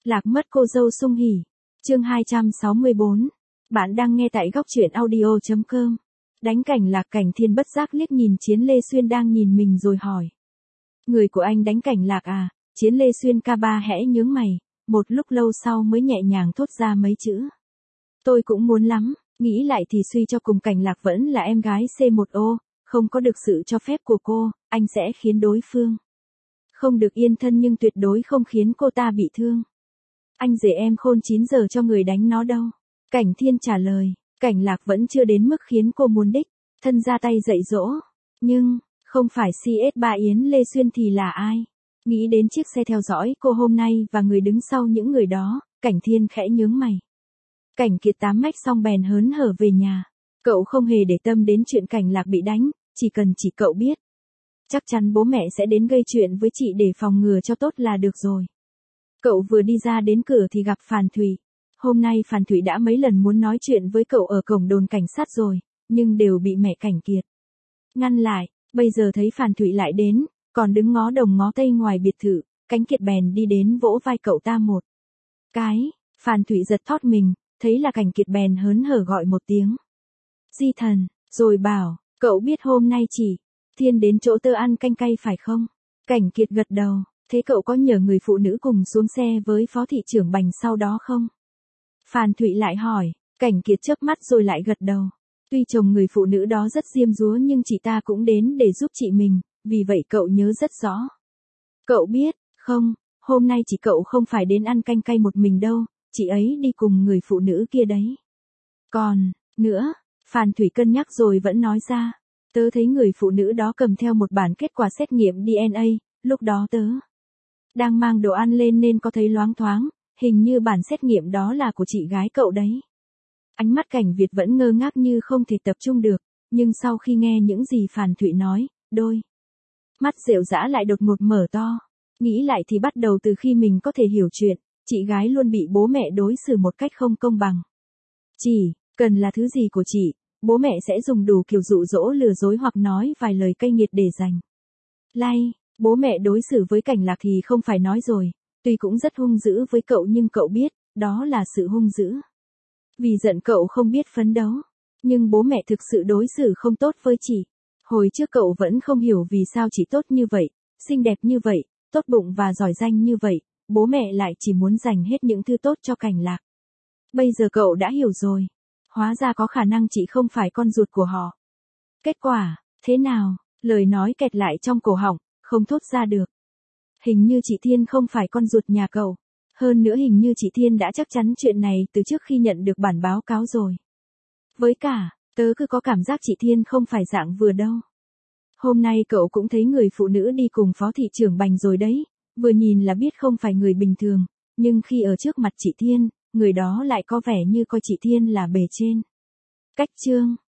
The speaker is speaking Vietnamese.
Lạc mất cô dâu sung hỉ. Chương 264. Bạn đang nghe tại góc truyện audio.com. Đánh cảnh Lạc. Cảnh Thiên bất giác liếc nhìn Chiến Lê Xuyên đang nhìn mình rồi hỏi. Người của anh đánh cảnh Lạc à? Chiến Lê Xuyên ca ba hẽ nhướng mày, một lúc lâu sau mới nhẹ nhàng thốt ra mấy chữ. Tôi cũng muốn lắm, nghĩ lại thì suy cho cùng cảnh Lạc vẫn là em gái C1O, không có được sự cho phép của cô, anh sẽ khiến đối phương không được yên thân nhưng tuyệt đối không khiến cô ta bị thương. Anh rể em khôn 9 giờ cho người đánh nó đâu. Cảnh Thiên trả lời, cảnh Lạc vẫn chưa đến mức khiến cô muốn đích thân ra tay dạy dỗ. Nhưng, không phải CS3 Yến Lê Xuyên thì là ai? Nghĩ đến chiếc xe theo dõi cô hôm nay và người đứng sau những người đó, Cảnh Thiên khẽ nhướng mày. Cảnh Kiệt 8 mách xong bèn hớn hở về nhà. Cậu không hề để tâm đến chuyện cảnh Lạc bị đánh, chỉ cần chỉ cậu biết. Chắc chắn bố mẹ sẽ đến gây chuyện với chị để phòng ngừa cho tốt là được rồi. Cậu vừa đi ra đến cửa thì gặp Phàn Thủy. Hôm nay Phàn Thủy đã mấy lần muốn nói chuyện với cậu ở cổng đồn cảnh sát rồi, nhưng đều bị mẹ Cảnh Kiệt ngăn lại. Bây giờ thấy Phàn Thủy lại đến, còn đứng ngó đồng ngó tây ngoài biệt thự, Cảnh Kiệt bèn đi đến vỗ vai cậu ta một cái. Phàn Thủy giật thót mình, thấy là Cảnh Kiệt bèn hớn hở gọi một tiếng Di Thần, rồi bảo, cậu biết hôm nay chị Thiên đến chỗ tớ ăn canh cay phải không? Cảnh Kiệt gật đầu, thế cậu có nhờ người phụ nữ cùng xuống xe với phó thị trưởng Bành sau đó không? Phàn Thụy lại hỏi, Cảnh Kiệt chớp mắt rồi lại gật đầu. Tuy chồng người phụ nữ đó rất diêm dúa nhưng chị ta cũng đến để giúp chị mình, vì vậy cậu nhớ rất rõ. Cậu biết, không, hôm nay chị cậu không phải đến ăn canh cay một mình đâu, chị ấy đi cùng người phụ nữ kia đấy. Còn, nữa, Phàn Thủy cân nhắc rồi vẫn nói ra, tớ thấy người phụ nữ đó cầm theo một bản kết quả xét nghiệm DNA, lúc đó tớ đang mang đồ ăn lên nên có thấy loáng thoáng, hình như bản xét nghiệm đó là của chị gái cậu đấy. Ánh mắt Cảnh Việt vẫn ngơ ngác như không thể tập trung được, nhưng sau khi nghe những gì Phàn Thụy nói, đôi mắt rệu rã lại đột ngột mở to. Nghĩ lại thì bắt đầu từ khi mình có thể hiểu chuyện, chị gái luôn bị bố mẹ đối xử một cách không công bằng. Chỉ cần là thứ gì của chị, bố mẹ sẽ dùng đủ kiểu dụ dỗ lừa dối hoặc nói vài lời cay nghiệt để giành like. Bố mẹ đối xử với Cảnh Lạc thì không phải nói rồi, tuy cũng rất hung dữ với cậu nhưng cậu biết, đó là sự hung dữ vì giận cậu không biết phấn đấu. Nhưng bố mẹ thực sự đối xử không tốt với chị. Hồi trước cậu vẫn không hiểu vì sao chị tốt như vậy, xinh đẹp như vậy, tốt bụng và giỏi giang như vậy, bố mẹ lại chỉ muốn dành hết những thứ tốt cho Cảnh Lạc. Bây giờ cậu đã hiểu rồi. Hóa ra có khả năng chị không phải con ruột của họ. Kết quả, thế nào? Lời nói kẹt lại trong cổ họng, không thốt ra được. Hình như chị Thiên không phải con ruột nhà cậu. Hơn nữa hình như chị Thiên đã chắc chắn chuyện này từ trước khi nhận được bản báo cáo rồi. Với cả, tớ cứ có cảm giác chị Thiên không phải dạng vừa đâu. Hôm nay cậu cũng thấy người phụ nữ đi cùng phó thị trưởng Bành rồi đấy. Vừa nhìn là biết không phải người bình thường. Nhưng khi ở trước mặt chị Thiên, người đó lại có vẻ như coi chị Thiên là bề trên. Cách chương